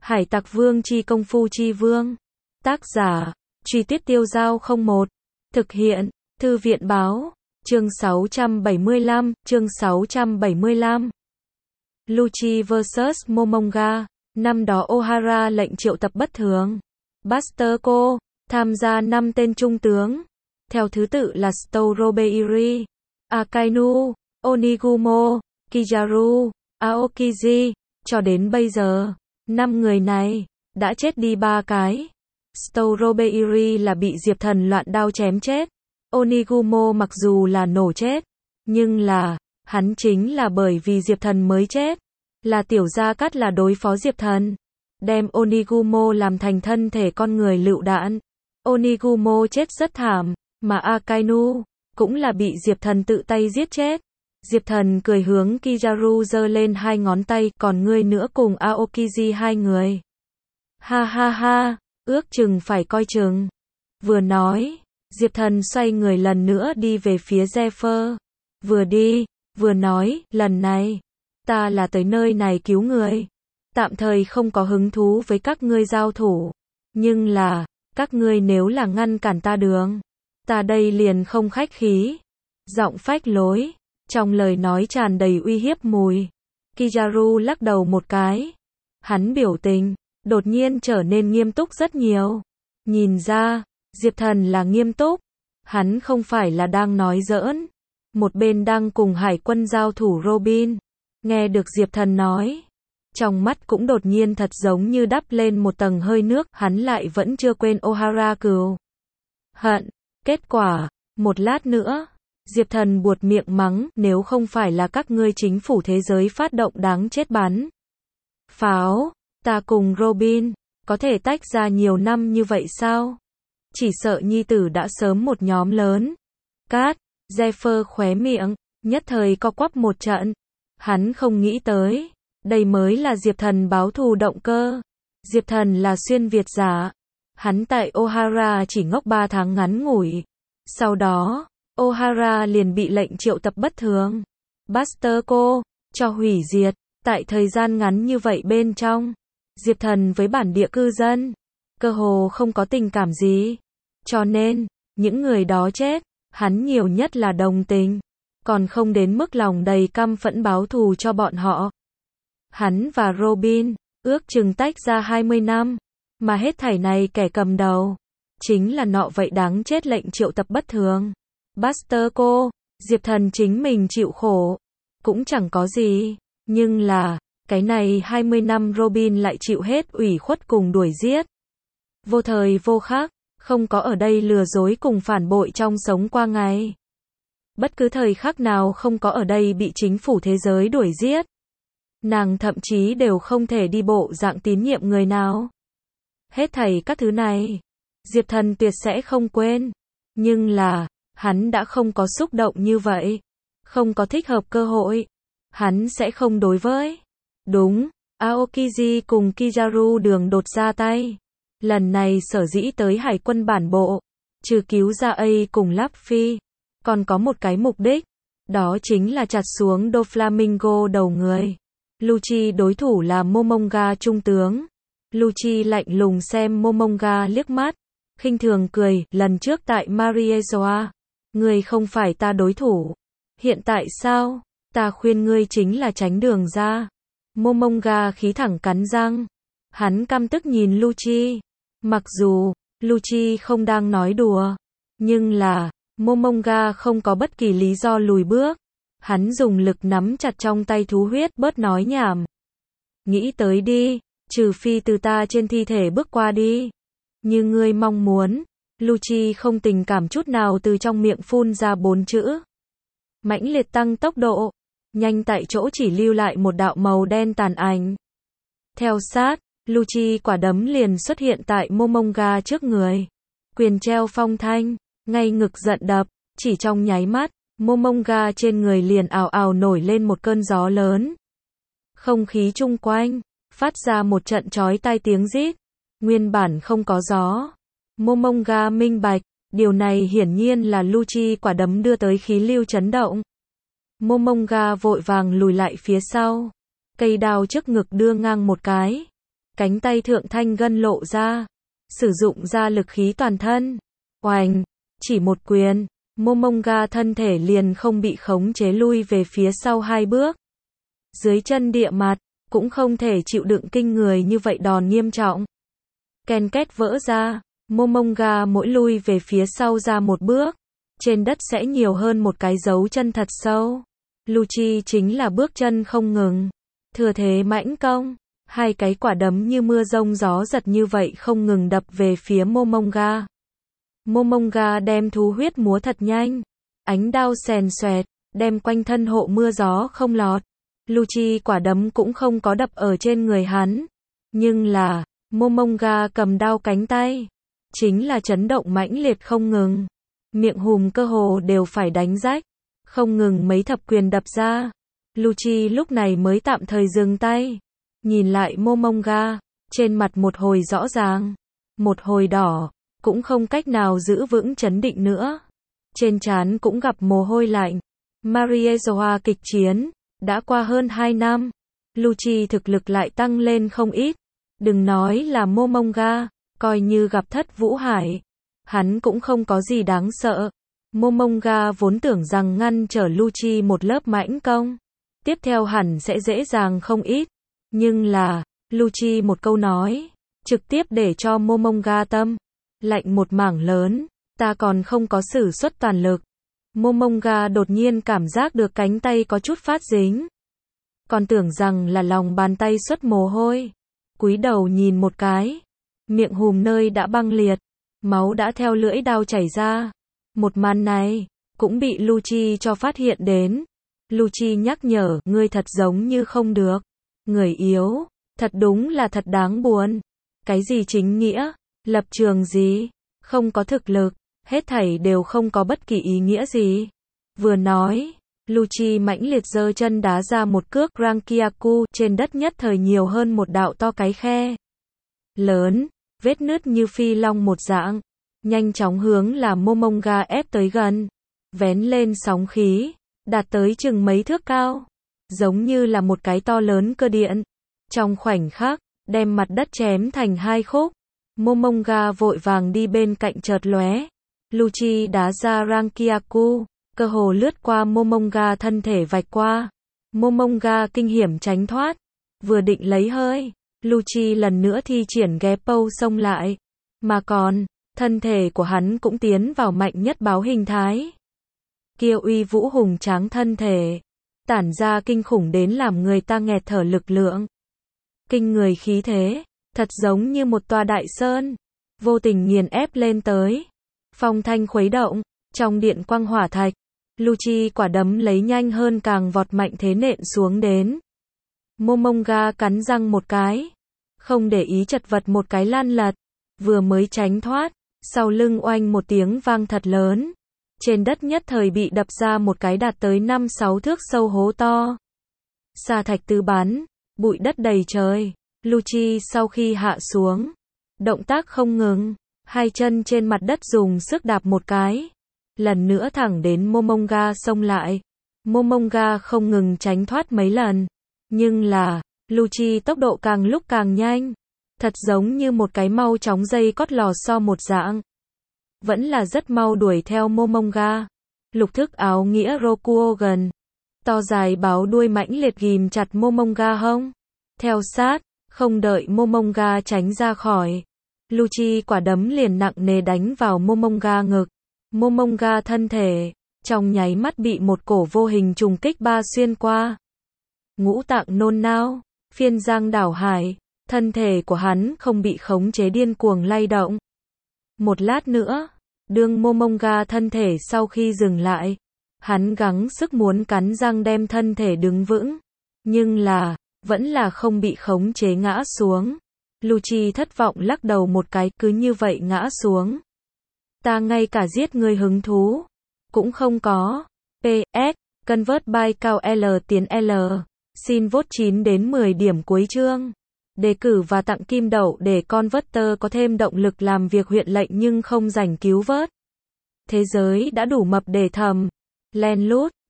Hải Tặc Vương chi công phu chi vương. Tác giả, Truy Tuyết Tiêu Giao 01. Thực hiện, Thư viện báo, chương 675. Lucci vs Momonga. Năm đó Ohara lệnh triệu tập bất thường. Buster Cole, tham gia 5 tên trung tướng. Theo thứ tự là Storobeiri, Akainu, Onigumo, Kizaru, Aokiji. Cho đến bây giờ, 5 người này đã chết đi 3 cái. Storobeiri là bị Diệp Thần loạn đao chém chết. Onigumo mặc dù là nổ chết, nhưng là hắn chính là bởi vì Diệp Thần mới chết. Là Tiểu Gia Cát là đối phó Diệp Thần, đem Onigumo làm thành thân thể con người lựu đạn. Onigumo chết rất thảm, mà Akainu cũng là bị Diệp Thần tự tay giết chết. Diệp Thần cười hướng Kizaru giơ lên 2 ngón tay, còn ngươi nữa cùng Aokiji 2 người. Ha ha ha, ước chừng phải coi chừng. Vừa nói, Diệp Thần xoay người lần nữa đi về phía Zephyr. Vừa đi, vừa nói, lần này, ta là tới nơi này cứu người. Tạm thời không có hứng thú với các ngươi giao thủ. Nhưng là, các ngươi nếu là ngăn cản ta đường, ta đây liền không khách khí. Giọng phách lối, trong lời nói tràn đầy uy hiếp mùi. Kizaru lắc đầu một cái. Hắn biểu tình đột nhiên trở nên nghiêm túc rất nhiều. Nhìn ra, Diệp Thần là nghiêm túc. Hắn không phải là đang nói giỡn. Một bên đang cùng hải quân giao thủ Robin, nghe được Diệp Thần nói, trong mắt cũng đột nhiên thật giống như đắp lên một tầng hơi nước. Hắn lại vẫn chưa quên Ohara cừu hận. Kết quả, một lát nữa, Diệp Thần buột miệng mắng, nếu không phải là các ngươi chính phủ thế giới phát động đáng chết bắn pháo, ta cùng Robin có thể tách ra nhiều năm như vậy sao? Chỉ sợ nhi tử đã sớm một nhóm lớn. Cát, Zephyr khóe miệng nhất thời co quắp một trận. Hắn không nghĩ tới, đây mới là Diệp Thần báo thù động cơ. Diệp Thần là xuyên Việt giả. Hắn tại Ohara chỉ ngốc 3 tháng ngắn ngủi. Sau đó, Ohara liền bị lệnh triệu tập bất thường. Buster Cole cho hủy diệt. Tại thời gian ngắn như vậy bên trong, Diệp Thần với bản địa cư dân cơ hồ không có tình cảm gì. Cho nên, những người đó chết, hắn nhiều nhất là đồng tình, còn không đến mức lòng đầy căm phẫn báo thù cho bọn họ. Hắn và Robin ước chừng tách ra 20 năm, mà hết thảy này kẻ cầm đầu chính là nọ vậy đáng chết lệnh triệu tập bất thường. Buster Cole, Diệp Thần chính mình chịu khổ cũng chẳng có gì, nhưng là cái này 20 năm Robin lại chịu hết ủy khuất cùng đuổi giết. Vô thời vô khắc, không có ở đây lừa dối cùng phản bội trong sống qua ngày. Bất cứ thời khắc nào không có ở đây bị chính phủ thế giới đuổi giết. Nàng thậm chí đều không thể đi bộ dạng tín nhiệm người nào. Hết thảy các thứ này, Diệp Thần tuyệt sẽ không quên. Nhưng là, hắn đã không có xúc động như vậy. Không có thích hợp cơ hội. Hắn sẽ không đối với. Đúng, Aokiji cùng Kizaru đường đột ra tay. Lần này sở dĩ tới hải quân bản bộ, trừ cứu ra A cùng Luffy, còn có một cái mục đích, đó chính là chặt xuống Doflamingo đầu người. Lucci đối thủ là Momonga trung tướng. Lucci lạnh lùng xem Momonga liếc mắt, khinh thường cười, lần trước tại Mariezoa, ngươi không phải ta đối thủ. Hiện tại sao? Ta khuyên ngươi chính là tránh đường ra. Momonga khí thẳng cắn răng. Hắn căm tức nhìn Lucci. Mặc dù, Lucci không đang nói đùa, nhưng là, Momonga không có bất kỳ lý do lùi bước. Hắn dùng lực nắm chặt trong tay thú huyết, bớt nói nhảm. Nghĩ tới đi, trừ phi từ ta trên thi thể bước qua đi. Như ngươi mong muốn. Lucci không tình cảm chút nào từ trong miệng phun ra 4 chữ. Mãnh liệt tăng tốc độ. Nhanh tại chỗ chỉ lưu lại một đạo màu đen tàn ảnh. Theo sát, Lucci quả đấm liền xuất hiện tại Momonga trước người. Quyền treo phong thanh, ngay ngực giận đập, chỉ trong nháy mắt, Momonga trên người liền ào ào nổi lên một cơn gió lớn. Không khí chung quanh phát ra một trận chói tai tiếng rít. Nguyên bản không có gió. Momonga minh bạch, điều này hiển nhiên là Lucci quả đấm đưa tới khí lưu chấn động. Momonga vội vàng lùi lại phía sau. Cây đao trước ngực đưa ngang một cái. Cánh tay thượng thanh gân lộ ra, sử dụng ra lực khí toàn thân. Oành, chỉ một quyền, Momonga thân thể liền không bị khống chế lui về phía sau 2 bước. Dưới chân địa mặt, cũng không thể chịu đựng kinh người như vậy đòn nghiêm trọng. Ken két vỡ ra, Momonga mỗi lui về phía sau ra 1 bước, trên đất sẽ nhiều hơn một cái dấu chân thật sâu. Lucci chính là bước chân không ngừng, thừa thế mãnh công, 2 cái quả đấm như mưa rông gió giật như vậy không ngừng đập về phía Momonga. Momonga đem thú huyết múa thật nhanh, ánh đao xèn xoẹt, đem quanh thân hộ mưa gió không lọt. Lucci quả đấm cũng không có đập ở trên người hắn, nhưng là, Momonga cầm đao cánh tay, chính là chấn động mãnh liệt không ngừng. Miệng hùm cơ hồ đều phải đánh rách, không ngừng mấy thập quyền đập ra. Lucci lúc này mới tạm thời dừng tay, nhìn lại Momonga, trên mặt một hồi rõ ràng, một hồi đỏ, cũng không cách nào giữ vững chấn định nữa. Trên trán cũng gặp mồ hôi lạnh. Mariejoa kịch chiến, đã qua hơn 2 năm, Lucci thực lực lại tăng lên không ít. Đừng nói là Momonga, coi như gặp Thất Vũ Hải, hắn cũng không có gì đáng sợ. Momonga vốn tưởng rằng ngăn trở Lucci một lớp mãnh công, tiếp theo hẳn sẽ dễ dàng không ít. Nhưng là, Lucci một câu nói, trực tiếp để cho Momonga tâm lạnh một mảng lớn. Ta còn không có sử xuất toàn lực. Momonga đột nhiên cảm giác được cánh tay có chút phát dính, còn tưởng rằng là lòng bàn tay xuất mồ hôi. Cúi đầu nhìn một cái, miệng hùm nơi đã băng liệt, máu đã theo lưỡi đao chảy ra. Một màn này cũng bị Lucci cho phát hiện đến. Lucci nhắc nhở, ngươi thật giống như không được, người yếu, thật đúng là thật đáng buồn. Cái gì chính nghĩa, lập trường gì, không có thực lực, hết thảy đều không có bất kỳ ý nghĩa gì. Vừa nói, Lucci mãnh liệt giơ chân đá ra một cước Rankiaku, trên đất nhất thời nhiều hơn một đạo to cái khe lớn, vết nứt như phi long một dạng, nhanh chóng hướng là Momonga ép tới gần, vén lên sóng khí, đạt tới chừng mấy thước cao, giống như là một cái to lớn cơ điện. Trong khoảnh khắc, đem mặt đất chém thành 2 khúc. Momonga vội vàng đi bên cạnh chợt lóe. Lucci đá ra Rankiaku, cơ hồ lướt qua Momonga thân thể vạch qua. Momonga kinh hiểm tránh thoát, vừa định lấy hơi, Lucci lần nữa thi triển Geppo xông lại, mà còn, thân thể của hắn cũng tiến vào mạnh nhất báo hình thái. Kia uy vũ hùng tráng thân thể, tản ra kinh khủng đến làm người ta nghẹt thở lực lượng. Kinh người khí thế, thật giống như một tòa đại sơn, vô tình nghiền ép lên tới. Phong thanh khuấy động, trong điện quang hỏa thạch, Lucci quả đấm lấy nhanh hơn càng vọt mạnh thế nện xuống đến. Momonga cắn răng một cái, không để ý chật vật một cái lăn lật, vừa mới tránh thoát, sau lưng oanh một tiếng vang thật lớn. Trên đất nhất thời bị đập ra một cái đạt tới 5-6 thước sâu hố to. Sa thạch tứ bắn, bụi đất đầy trời. Lucci sau khi hạ xuống, động tác không ngừng, 2 chân trên mặt đất dùng sức đạp một cái, lần nữa thẳng đến Momonga xông lại. Momonga không ngừng tránh thoát mấy lần, nhưng là, Lucci tốc độ càng lúc càng nhanh, thật giống như một cái mau chóng dây cót lò xo một dạng. Vẫn là rất mau đuổi theo Momonga. Lục thức áo nghĩa Rokuogan, to dài báo đuôi mãnh liệt ghim chặt Momonga hông, theo sát. Không đợi Momonga tránh ra khỏi, Lucci quả đấm liền nặng nề đánh vào Momonga ngực. Momonga thân thể, trong nháy mắt bị một cổ vô hình trùng kích ba xuyên qua. Ngũ tạng nôn nao, phiên giang đảo hải, thân thể của hắn không bị khống chế điên cuồng lay động. Một lát nữa, đương Momonga thân thể sau khi dừng lại, hắn gắng sức muốn cắn răng đem thân thể đứng vững, nhưng là vẫn là không bị khống chế ngã xuống. Lucci thất vọng lắc đầu một cái, cứ như vậy ngã xuống. Ta ngay cả giết người hứng thú cũng không có. PS, convert by cao L tiến L. Xin vote 9 đến 10 điểm cuối chương. Đề cử và tặng kim đậu để Converter có thêm động lực làm việc huyện lệnh nhưng không rảnh cứu vớt. Thế giới đã đủ mập để thầm len lút.